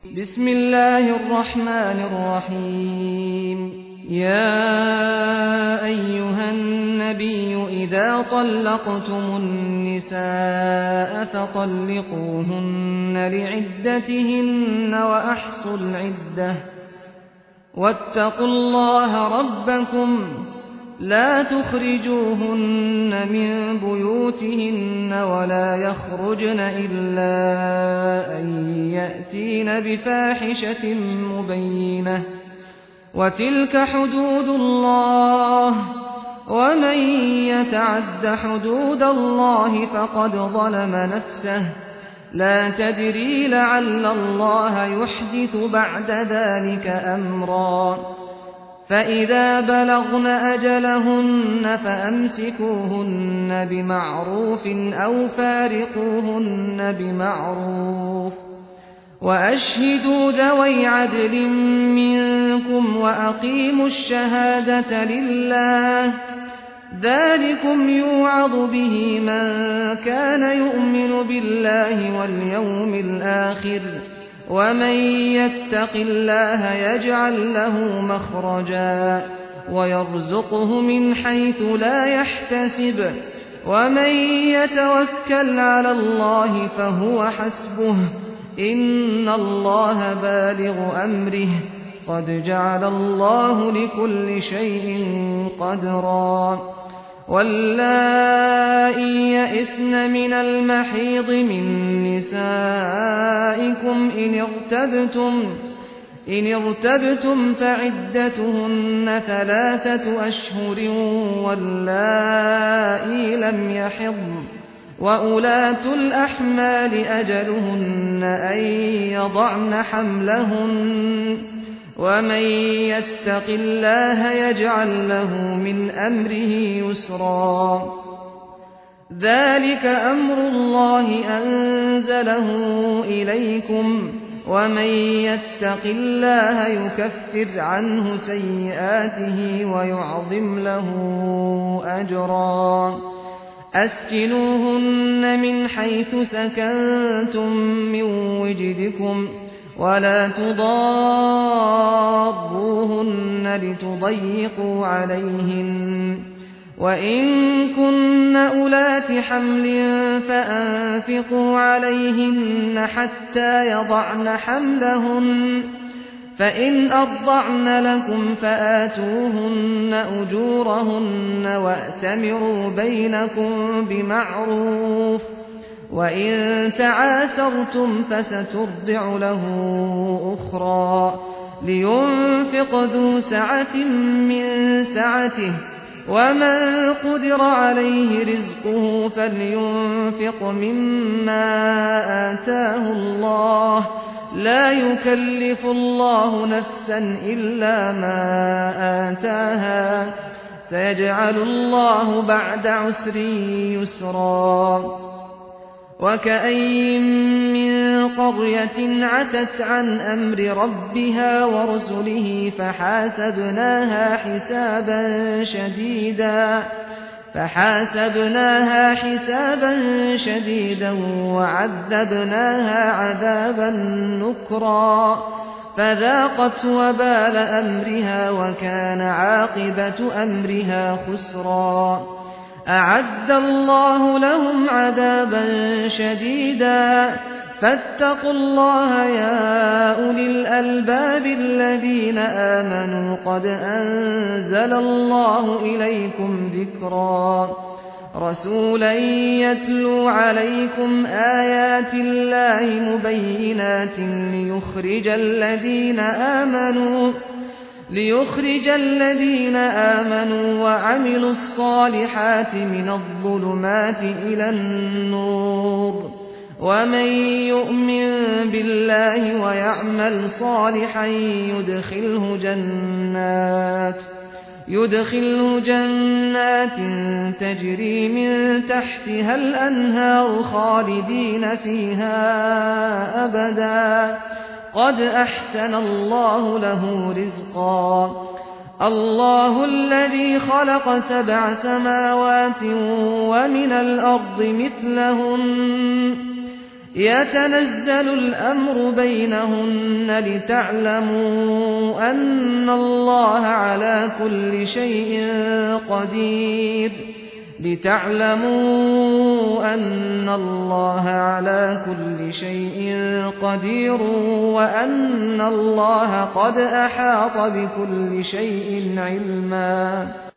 بسم الله الرحمن الرحيم. يا أيها النبي إذا طلقتم النساء فطلقوهن لعدتهن وأحصوا العدة واتقوا الله ربكم لا تخرجوهن من بيوتهن ولا يخرجن إلا أن يأتين بفاحشة مبينة وتلك حدود الله ومن يتعد حدود الله فقد ظلم نفسه لا تدري لعل الله يحدث بعد ذلك أمرا فإذا بلغن أجلهن فأمسكوهن بمعروف أو فارقوهن بمعروف وأشهدوا ذوي عدل منكم وأقيموا الشهادة لله ذلكم يوعظ به من كان يؤمن بالله واليوم الآخر ومن يتق الله يجعل له مخرجا ويرزقه من حيث لا يحتسب ومن يتوكل على الله فهو حسبه إن الله بالغ أمره قد جعل الله لكل شيء قدرا واللائي يئسن من المحيض من نسائكم إن ارتبتم فعدتهن 3 أشهر واللائي لم يحضن وأولاة الأحمال أجلهن أن يضعن حملهن ومن يتق الله يجعل له من أمره يسرا ذلك أمر الله أنزله إليكم ومن يتق الله يكفر عنه سيئاته ويعظم له أجرا أسكنوهن من حيث سكنتم من وجدكم ولا تضاروهن لتضيقوا عليهن وإن كن أولات حمل فأنفقوا عليهن حتى يضعن حملهن فإن أرضعن لكم فآتوهن أجورهن وأتمروا بينكم بمعروف وإن تعاسرتم فسترضع له أخرى لينفق ذو سعة من سعته ومن قدر عليه رزقه فلينفق مما آتاه الله لا يكلف الله نفسا إلا ما آتاها سيجعل الله بعد عسر يسرا وكأين من قرية عتت عن أمر ربها ورسله فحاسبناها حسابا شديدا وعذبناها عذابا نكرا فذاقت وبال أمرها وكان عاقبة أمرها خسرا أعد الله لهم عذابا شديدا فاتقوا الله يا أولي الألباب الذين آمنوا قد أنزل الله إليكم ذكرا رسولا يتلو عليكم آيات الله مبينات ليخرج الذين آمنوا وعملوا الصالحات من الظلمات إلى النور ومن يؤمن بالله ويعمل صالحا يدخله جنات تجري من تحتها الأنهار خالدين فيها أبدا قد أحسن الله له رزقا الله الذي خلق 7 سماوات ومن الأرض مثلهن يتنزل الأمر بينهن لتعلموا أن الله على كل شيء قدير وأن الله قد أحاط بكل شيء علما.